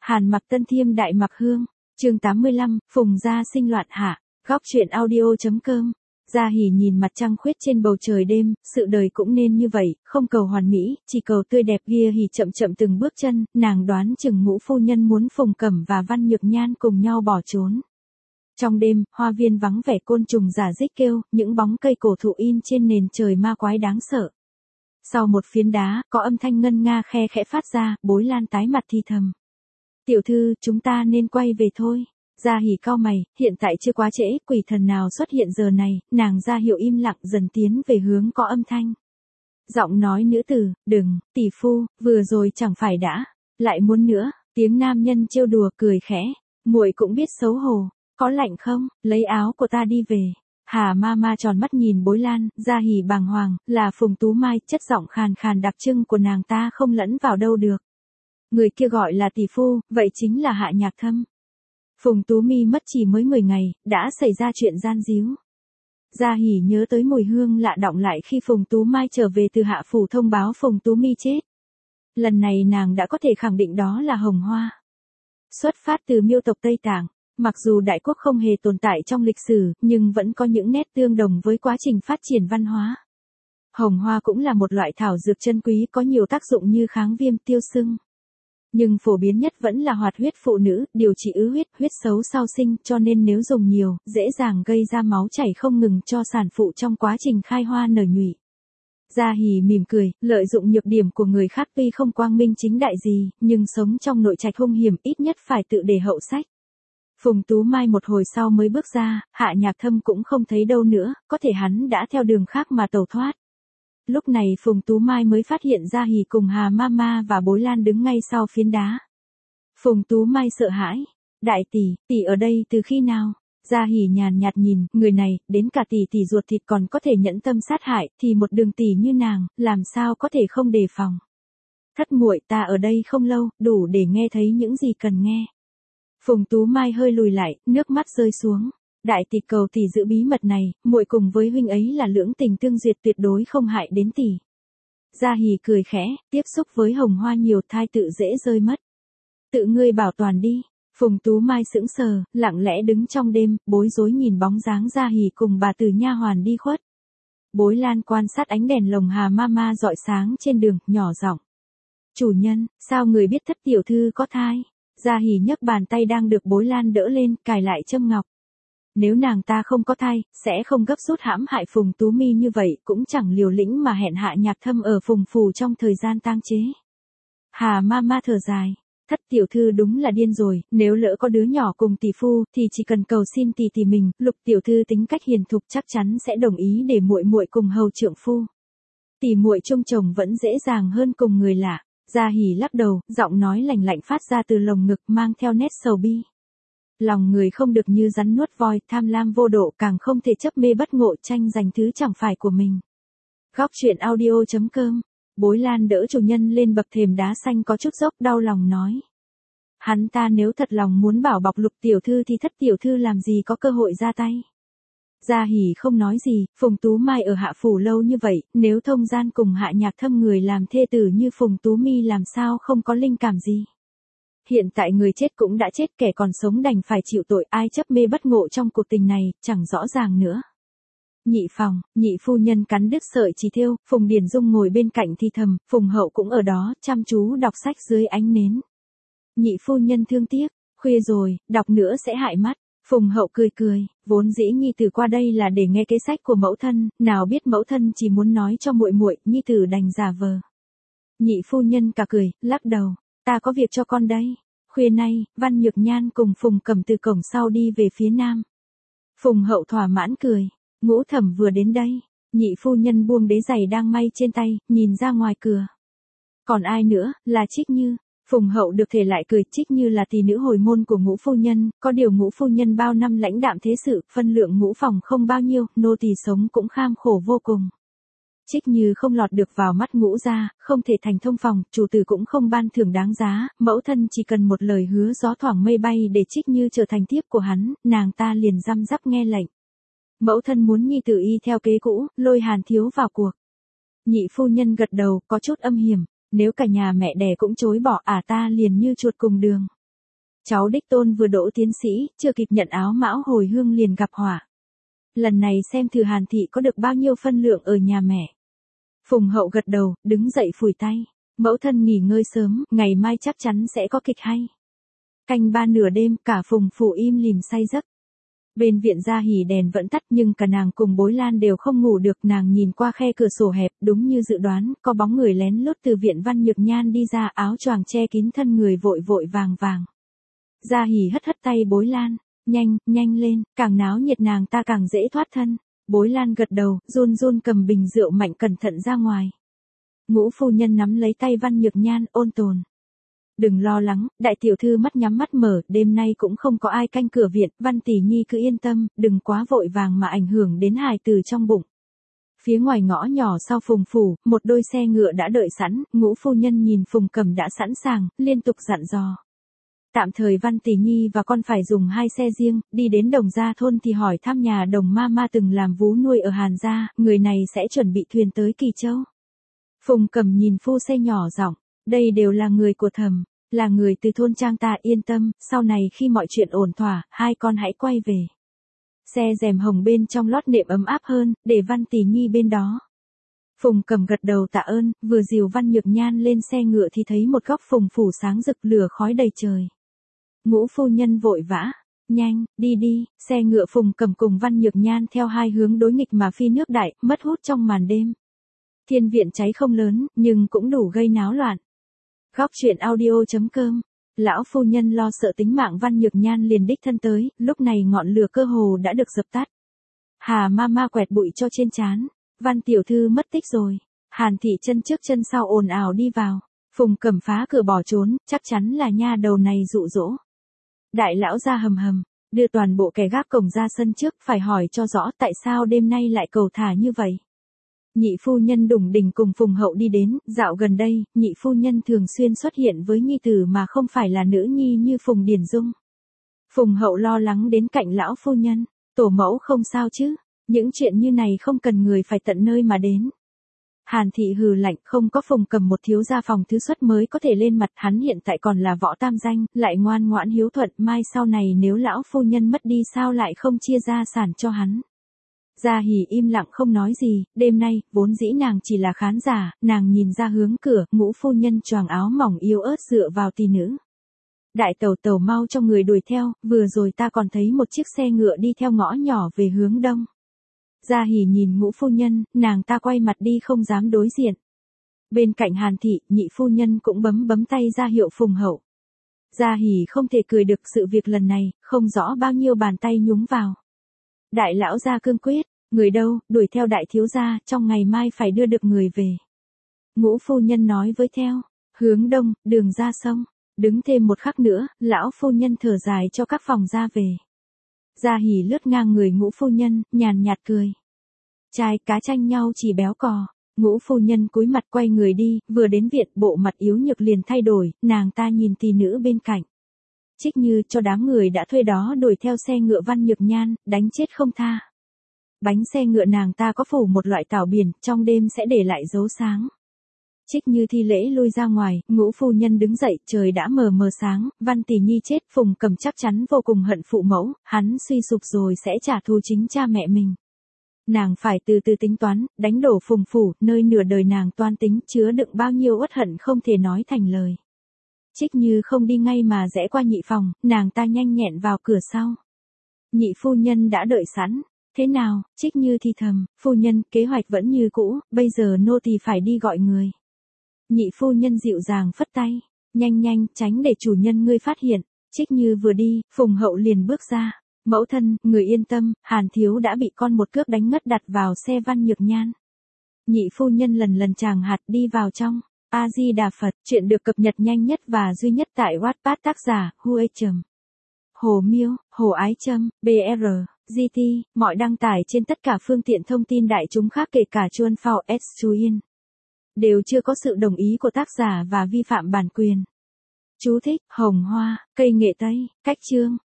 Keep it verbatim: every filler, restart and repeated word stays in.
Hàn Mặc Tân Thiêm Đại Mặc Hương, chương tám mươi lăm, Phùng gia sinh loạn hạ, góc truyện audio.com. Gia Hỉ nhìn mặt trăng khuyết trên bầu trời đêm, sự đời cũng nên như vậy, không cầu hoàn mỹ, chỉ cầu tươi đẹp. Gia Hỉ chậm chậm từng bước chân, nàng đoán chừng Ngũ phu nhân muốn Phùng Cẩm và Văn Nhược Nhan cùng nhau bỏ trốn. Trong đêm, hoa viên vắng vẻ, côn trùng rả rích kêu, những bóng cây cổ thụ in trên nền trời ma quái đáng sợ. Sau một phiến đá, có âm thanh ngân nga khe khẽ phát ra, Bối Lan tái mặt thì thầm. Tiểu thư, chúng ta nên quay về thôi. Gia Hỉ cau mày, hiện tại chưa quá trễ, quỷ thần nào xuất hiện giờ này, nàng ra hiệu im lặng dần tiến về hướng có âm thanh. Giọng nói nữ tử, đừng, tỷ phu, vừa rồi chẳng phải đã, lại muốn nữa, tiếng nam nhân trêu đùa cười khẽ, muội cũng biết xấu hổ, có lạnh không, lấy áo của ta đi về. Hà ma ma tròn mắt nhìn Bối Lan, Gia Hỉ bàng hoàng, là Phùng Tú Mai, chất giọng khàn khàn đặc trưng của nàng ta không lẫn vào đâu được. Người kia gọi là tỷ phu, vậy chính là Hạ Nhạc Thâm. Phùng Tú Mi mất chỉ mới mười ngày, đã xảy ra chuyện gian díu. Gia Hỉ nhớ tới mùi hương lạ đọng lại khi Phùng Tú Mai trở về từ Hạ Phủ thông báo Phùng Tú Mi chết. Lần này nàng đã có thể khẳng định đó là hồng hoa. Xuất phát từ Miêu tộc Tây Tạng, mặc dù đại quốc không hề tồn tại trong lịch sử, nhưng vẫn có những nét tương đồng với quá trình phát triển văn hóa. Hồng hoa cũng là một loại thảo dược chân quý có nhiều tác dụng như kháng viêm tiêu sưng. Nhưng phổ biến nhất vẫn là hoạt huyết phụ nữ, điều trị ứ huyết, huyết xấu sau sinh, cho nên nếu dùng nhiều, dễ dàng gây ra máu chảy không ngừng cho sản phụ trong quá trình khai hoa nở nhụy. Gia Hỉ mỉm cười, lợi dụng nhược điểm của người khác tuy không quang minh chính đại gì, nhưng sống trong nội trạch hung hiểm ít nhất phải tự để hậu sách. Phùng Tú Mai một hồi sau mới bước ra, Hạ Nhạc Thâm cũng không thấy đâu nữa, có thể hắn đã theo đường khác mà tẩu thoát. Lúc này Phùng Tú Mai mới phát hiện Gia Hỉ cùng Hà Mama và Bối Lan đứng ngay sau phiến đá. Phùng Tú Mai sợ hãi. Đại tỷ, tỷ ở đây từ khi nào? Gia Hỉ nhàn nhạt nhìn, người này, đến cả tỷ tỷ ruột thịt còn có thể nhẫn tâm sát hại, thì một đường tỷ như nàng, làm sao có thể không đề phòng. Thất muội, ta ở đây không lâu, đủ để nghe thấy những gì cần nghe. Phùng Tú Mai hơi lùi lại, nước mắt rơi xuống. Đại tỷ cầu tỷ giữ bí mật này, muội cùng với huynh ấy là lưỡng tình tương duyệt tuyệt đối không hại đến tỷ. Gia Hỉ cười khẽ, tiếp xúc với hồng hoa nhiều thai tự dễ rơi mất. Tự ngươi bảo toàn đi. Phùng Tú Mai sững sờ, lặng lẽ đứng trong đêm, bối rối nhìn bóng dáng Gia Hỉ cùng bà tử nha hoàn đi khuất. Bối Lan quan sát ánh đèn lồng Hà Mama rọi sáng trên đường, nhỏ giọng. Chủ nhân, sao người biết thất tiểu thư có thai? Gia Hỉ nhấc bàn tay đang được Bối Lan đỡ lên, cài lại châm ngọc. Nếu nàng ta không có thai, sẽ không gấp rút hãm hại Phùng Tú Mi như vậy, cũng chẳng liều lĩnh mà hẹn Hạ Nhạc Thâm ở Phùng phủ trong thời gian tang chế. Hà Mama thở dài, thất tiểu thư đúng là điên rồi, nếu lỡ có đứa nhỏ cùng tỷ phu, thì chỉ cần cầu xin tỷ tỷ mình, Lục tiểu thư tính cách hiền thục chắc chắn sẽ đồng ý để muội muội cùng hầu trượng phu. Tỷ muội chung chồng vẫn dễ dàng hơn cùng người lạ. Gia Hỉ lắc đầu, giọng nói lạnh lạnh phát ra từ lồng ngực mang theo nét sầu bi. Lòng người không được như rắn nuốt voi, tham lam vô độ, càng không thể chấp mê bất ngộ tranh giành thứ chẳng phải của mình. Góc truyện audio.com. Bối Lan đỡ chủ nhân lên bậc thềm đá xanh có chút dốc, đau lòng nói. Hắn ta nếu thật lòng muốn bảo bọc Lục tiểu thư thì thất tiểu thư làm gì có cơ hội ra tay. Gia Hỉ không nói gì, Phùng Tú Mai ở Hạ Phủ lâu như vậy, nếu thông gian cùng Hạ Nhạc Thâm người làm thê tử như Phùng Tú Mi làm sao không có linh cảm gì. Hiện tại người chết cũng đã chết, kẻ còn sống đành phải chịu tội, ai chấp mê bất ngộ trong cuộc tình này, chẳng rõ ràng nữa. Nhị phòng, nhị phu nhân cắn đứt sợi chỉ thêu, Phùng Điền Dung ngồi bên cạnh thì thầm, Phùng Hậu cũng ở đó, chăm chú đọc sách dưới ánh nến. Nhị phu nhân thương tiếc, khuya rồi, đọc nữa sẽ hại mắt. Phùng Hậu cười cười, vốn dĩ nhi tử qua đây là để nghe cái sách của mẫu thân, nào biết mẫu thân chỉ muốn nói cho muội muội, nhi tử đành giả vờ. Nhị phu nhân cả cười, lắc đầu, ta có việc cho con đây. Khuya nay, Văn Nhược Nhan cùng Phùng Cẩm từ cổng sau đi về phía nam. Phùng Hậu thỏa mãn cười, Ngũ Thẩm vừa đến đây. Nhị phu nhân buông đế giày đang may trên tay, nhìn ra ngoài cửa. Còn ai nữa, là Trích Như. Phùng Hậu được thể lại cười, Trích Như là tỷ nữ hồi môn của Ngũ phu nhân, có điều Ngũ phu nhân bao năm lãnh đạm thế sự, phân lượng Ngũ phòng không bao nhiêu, nô tỳ sống cũng kham khổ vô cùng. Trích Như không lọt được vào mắt Ngũ gia, không thể thành thông phòng, chủ tử cũng không ban thưởng đáng giá, mẫu thân chỉ cần một lời hứa gió thoảng mây bay để Trích Như trở thành thiếp của hắn, nàng ta liền răm rắp nghe lệnh. Mẫu thân muốn nhi tử y theo kế cũ, lôi Hàn thiếu vào cuộc. Nhị phu nhân gật đầu, có chút âm hiểm, nếu cả nhà mẹ đẻ cũng chối bỏ, à ta liền như chuột cùng đường. Cháu đích tôn vừa đỗ tiến sĩ, chưa kịp nhận áo mão hồi hương liền gặp họa. Lần này xem thử Hàn thị có được bao nhiêu phân lượng ở nhà mẹ. Phùng Hậu gật đầu, đứng dậy phủi tay. Mẫu thân nghỉ ngơi sớm, ngày mai chắc chắn sẽ có kịch hay. Canh ba nửa đêm, cả Phùng phủ im lìm say giấc. Bên viện Gia Hỉ đèn vẫn tắt nhưng cả nàng cùng Bối Lan đều không ngủ được. Nàng nhìn qua khe cửa sổ hẹp, đúng như dự đoán, có bóng người lén lút từ viện Văn Nhược Nhan đi ra, áo choàng che kín thân người vội vội vàng vàng. Gia Hỉ hất hất tay Bối Lan, nhanh, nhanh lên, càng náo nhiệt nàng ta càng dễ thoát thân. Bối Lan gật đầu, run run cầm bình rượu mạnh cẩn thận ra ngoài. Ngũ phu nhân nắm lấy tay Văn Nhược Nhan, ôn tồn. Đừng lo lắng, đại tiểu thư mắt nhắm mắt mở, đêm nay cũng không có ai canh cửa viện, Văn tỷ nhi cứ yên tâm, đừng quá vội vàng mà ảnh hưởng đến hài tử trong bụng. Phía ngoài ngõ nhỏ sau Phùng phủ, một đôi xe ngựa đã đợi sẵn, Ngũ phu nhân nhìn Phùng Cẩm đã sẵn sàng, liên tục dặn dò. Tạm thời Văn tỷ nhi và con phải dùng hai xe riêng, đi đến Đồng Gia thôn thì hỏi thăm nhà Đồng ma ma từng làm vú nuôi ở Hàn gia, người này sẽ chuẩn bị thuyền tới Kỳ Châu. Phùng Cẩm nhìn phu xe nhỏ giọng, đây đều là người của Thẩm, là người từ thôn trang ta, yên tâm, sau này khi mọi chuyện ổn thỏa, hai con hãy quay về. Xe rèm hồng bên trong lót nệm ấm áp hơn, để Văn tỷ nhi bên đó. Phùng Cẩm gật đầu tạ ơn, vừa dìu Văn Nhược Nhan lên xe ngựa thì thấy một góc Phùng phủ sáng rực lửa khói đầy trời. Ngũ phu nhân vội vã, nhanh, đi đi, xe ngựa Phùng Cẩm cùng Văn Nhược Nhan theo hai hướng đối nghịch mà phi nước đại, mất hút trong màn đêm. Thiên viện cháy không lớn, nhưng cũng đủ gây náo loạn. Góc truyện audio chấm com. Lão phu nhân lo sợ tính mạng Văn Nhược Nhan liền đích thân tới, lúc này ngọn lửa cơ hồ đã được dập tắt. Hà ma ma quẹt bụi cho trên trán, Văn tiểu thư mất tích rồi. Hàn thị chân trước chân sau ồn ào đi vào, Phùng Cẩm phá cửa bỏ trốn, chắc chắn là nha đầu này dụ dỗ. Đại lão ra hầm hầm, đưa toàn bộ kẻ gác cổng ra sân trước, phải hỏi cho rõ tại sao đêm nay lại cầu thả như vậy. Nhị phu nhân Đủng Đình cùng Phùng Hậu đi đến, dạo gần đây, nhị phu nhân thường xuyên xuất hiện với nhi tử mà không phải là nữ nhi như Phùng Điển Dung. Phùng Hậu lo lắng đến cạnh lão phu nhân, tổ mẫu không sao chứ, những chuyện như này không cần người phải tận nơi mà đến. Hàn thị hừ lạnh, không có Phùng Cẩm một thiếu gia phòng thứ xuất mới có thể lên mặt, hắn hiện tại còn là võ tam danh, lại ngoan ngoãn hiếu thuận, mai sau này nếu lão phu nhân mất đi sao lại không chia gia sản cho hắn. Gia Hỉ im lặng không nói gì, đêm nay, vốn dĩ nàng chỉ là khán giả, nàng nhìn ra hướng cửa, Ngũ phu nhân choàng áo mỏng yếu ớt dựa vào tỳ nữ. Đại tẩu tẩu mau cho người đuổi theo, vừa rồi ta còn thấy một chiếc xe ngựa đi theo ngõ nhỏ về hướng đông. Gia Hỉ nhìn Ngũ phu nhân, nàng ta quay mặt đi không dám đối diện. Bên cạnh Hàn thị, nhị phu nhân cũng bấm bấm tay ra hiệu Phùng Hậu. Gia Hỉ không thể cười được sự việc lần này, không rõ bao nhiêu bàn tay nhúng vào. Đại lão gia cương quyết, người đâu, đuổi theo đại thiếu gia, trong ngày mai phải đưa được người về. Ngũ phu nhân nói với theo, hướng đông, đường ra sông, đứng thêm một khắc nữa, lão phu nhân thở dài cho các phòng ra về. Gia Hỉ lướt ngang người Ngũ phu nhân, nhàn nhạt cười. Trai cá tranh nhau chỉ béo cò. Ngũ phu nhân cúi mặt quay người đi, vừa đến viện, bộ mặt yếu nhược liền thay đổi, nàng ta nhìn tỳ nữ bên cạnh. Trích Như cho đám người đã thuê đó đuổi theo xe ngựa Văn Nhược Nhan, đánh chết không tha. Bánh xe ngựa nàng ta có phủ một loại tảo biển, trong đêm sẽ để lại dấu sáng. Trích Như thi lễ lui ra ngoài, Ngũ phu nhân đứng dậy, trời đã mờ mờ sáng, Văn tỷ nhi chết, Phùng Cẩm chắc chắn vô cùng hận phụ mẫu, hắn suy sụp rồi sẽ trả thù chính cha mẹ mình. Nàng phải từ từ tính toán, đánh đổ Phùng phủ, nơi nửa đời nàng toan tính, chứa đựng bao nhiêu uất hận không thể nói thành lời. Trích Như không đi ngay mà rẽ qua nhị phòng, nàng ta nhanh nhẹn vào cửa sau. Nhị phu nhân đã đợi sẵn. Thế nào, Trích Như thì thầm, phu nhân, kế hoạch vẫn như cũ, bây giờ nô tỳ phải đi gọi người. Nhị phu nhân dịu dàng phất tay, nhanh nhanh, tránh để chủ nhân ngươi phát hiện. Trích Như vừa đi, Phùng Hậu liền bước ra. Mẫu thân, người yên tâm, Hàn thiếu đã bị con một cước đánh ngất đặt vào xe Văn Nhược Nhan. Nhị phu nhân lần lần tràng hạt đi vào trong. A Di Đà Phật, chuyện được cập nhật nhanh nhất và duy nhất tại Wattpad, tác giả Huê Trầm. Hồ Miêu, Hồ Ái Trâm, bê rờ, giê tê, mọi đăng tải trên tất cả phương tiện thông tin đại chúng khác kể cả Chuan Phao S Chuyin. Đều chưa có sự đồng ý của tác giả và vi phạm bản quyền. Chú thích, hồng hoa, cây nghệ tây, cách chương.